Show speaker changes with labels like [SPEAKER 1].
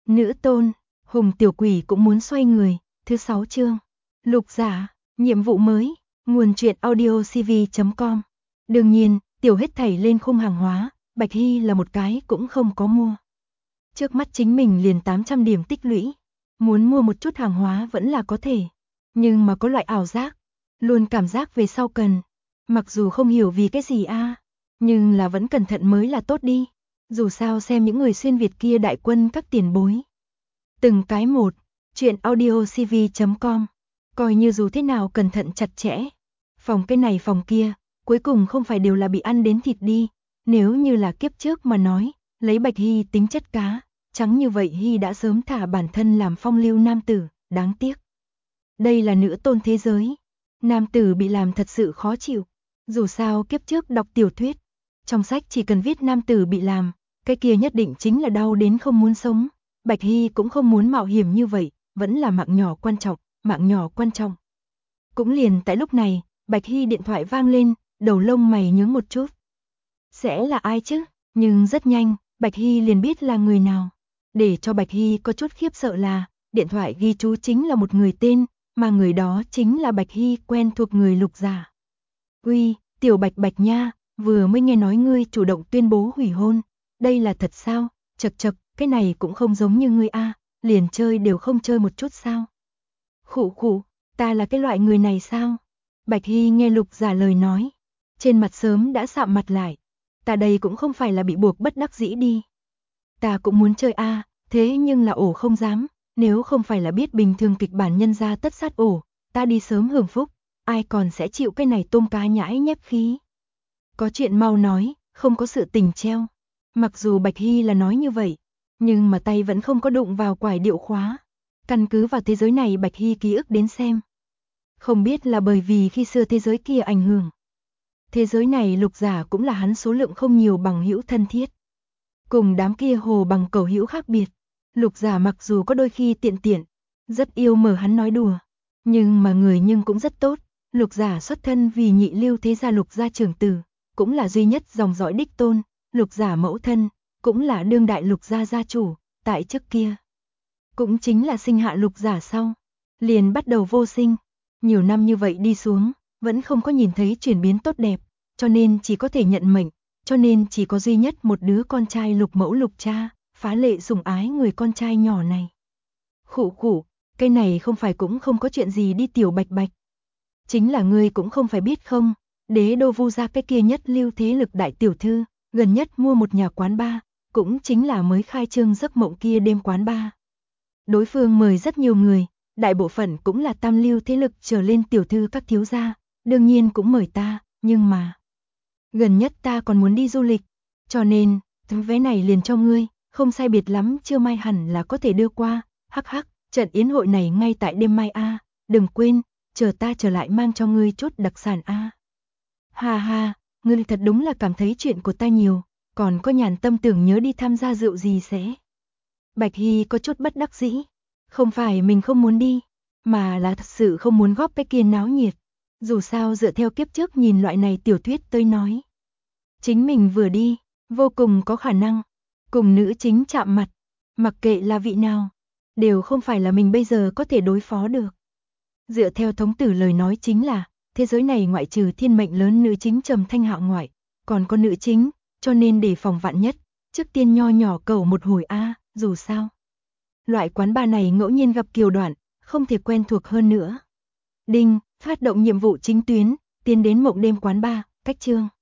[SPEAKER 1] Nữ tôn, Hùng tiểu quỷ cũng muốn xoay người, thứ 6 chương. Lục giả, nhiệm vụ mới, nguồn truyện audiocv.com. Đương nhiên, tiểu hết thảy lên khung hàng hóa, Bạch Hy là một cái cũng không có mua. Trước mắt chính mình liền 800 điểm tích lũy, muốn mua một chút hàng hóa vẫn là có thể, nhưng mà có loại ảo giác, luôn cảm giác về sau cần, mặc dù không hiểu vì cái gì nhưng là vẫn cẩn thận mới là tốt đi, dù sao xem những người xuyên Việt kia đại quân các tiền bối. Từng cái một, truyện audiocv.com, coi như dù thế nào cẩn thận chặt chẽ, phòng cái này phòng kia, cuối cùng không phải đều là bị ăn đến thịt đi, nếu như là kiếp trước mà nói, lấy Bạch Hy tính chất cá, trắng như vậy Hy đã sớm thả bản thân làm phong lưu nam tử, đáng tiếc. Đây là nữ tôn thế giới, nam tử bị làm thật sự khó chịu, dù sao kiếp trước đọc tiểu thuyết, trong sách chỉ cần viết nam tử bị làm, cái kia nhất định chính là đau đến không muốn sống. Bạch Hy cũng không muốn mạo hiểm như vậy, vẫn là mạng nhỏ quan trọng, mạng nhỏ quan trọng. Cũng liền tại lúc này, Bạch Hy điện thoại vang lên, đầu lông mày nhướng một chút. Sẽ là ai chứ? Nhưng rất nhanh, Bạch Hy liền biết là người nào. Để cho Bạch Hy có chút khiếp sợ là, điện thoại ghi chú chính là một người tên, mà người đó chính là Bạch Hy quen thuộc người Lục giả. Uy, tiểu Bạch Bạch nha, vừa mới nghe nói ngươi chủ động tuyên bố hủy hôn, đây là thật sao? Chật chật, cái này cũng không giống như ngươi liền chơi đều không chơi một chút sao? Khụ khụ, ta là cái loại người này sao? Bạch Hy nghe Lục giả lời nói, trên mặt sớm đã sạm mặt lại. Ta đây cũng không phải là bị buộc bất đắc dĩ đi. Ta cũng muốn chơi thế nhưng là ổ không dám, nếu không phải là biết bình thường kịch bản nhân ra tất sát ổ, ta đi sớm hưởng phúc, ai còn sẽ chịu cái này tôm cá nhãi nhép khí. Có chuyện mau nói, không có sự tình treo. Mặc dù Bạch Hy là nói như vậy, nhưng mà tay vẫn không có đụng vào quải điệu khóa. Căn cứ vào thế giới này Bạch Hy ký ức đến xem. Không biết là bởi vì khi xưa thế giới kia ảnh hưởng. Thế giới này Lục giả cũng là hắn số lượng không nhiều bằng hữu thân thiết. Cùng đám kia hồ bằng cầu hữu khác biệt. Lục giả mặc dù có đôi khi tiện, rất yêu mở hắn nói đùa. Nhưng mà người nhưng cũng rất tốt. Lục giả xuất thân vì nhị lưu thế gia Lục gia trưởng tử, cũng là duy nhất dòng dõi đích tôn. Lục giả mẫu thân, cũng là đương đại Lục gia gia chủ, tại trước kia. Cũng chính là sinh hạ Lục giả sau, liền bắt đầu vô sinh. Nhiều năm như vậy đi xuống, vẫn không có nhìn thấy chuyển biến tốt đẹp, cho nên chỉ có thể nhận mệnh, cho nên chỉ có duy nhất một đứa con trai Lục mẫu Lục cha, phá lệ sủng ái người con trai nhỏ này. Khụ khụ, cái này không phải cũng không có chuyện gì đi tiểu Bạch Bạch. Chính là ngươi cũng không phải biết không, đế đô Vu gia cái kia nhất lưu thế lực đại tiểu thư, gần nhất mua một nhà quán bar, cũng chính là mới khai trương giấc mộng kia đêm quán bar. Đối phương mời rất nhiều người, đại bộ phận cũng là tam lưu thế lực trở lên tiểu thư các thiếu gia, đương nhiên cũng mời ta, nhưng mà gần nhất ta còn muốn đi du lịch, cho nên tấm vé này liền cho ngươi, không sai biệt lắm trưa mai hẳn là có thể đưa qua. Hắc hắc, trận yến hội này ngay tại đêm mai đừng quên, chờ ta trở lại mang cho ngươi chút đặc sản Ha ha, ngươi thật đúng là cảm thấy chuyện của ta nhiều, còn có nhàn tâm tưởng nhớ đi tham gia rượu gì sẽ. Bạch Hy có chút bất đắc dĩ, không phải mình không muốn đi, mà là thật sự không muốn góp cái kia náo nhiệt. Dù sao dựa theo kiếp trước nhìn loại này tiểu thuyết tôi nói, chính mình vừa đi, vô cùng có khả năng cùng nữ chính chạm mặt, mặc kệ là vị nào, đều không phải là mình bây giờ có thể đối phó được. Dựa theo thống tử lời nói chính là, thế giới này ngoại trừ thiên mệnh lớn nữ chính Trầm Thanh Hạo ngoại, còn có nữ chính, cho nên để phòng vạn nhất, trước tiên nho nhỏ cầu một hồi dù sao. Loại quán bar này ngẫu nhiên gặp kiều đoạn, không thể quen thuộc hơn nữa. Đinh, phát động nhiệm vụ chính tuyến, tiến đến mộng đêm quán bar, cách chương.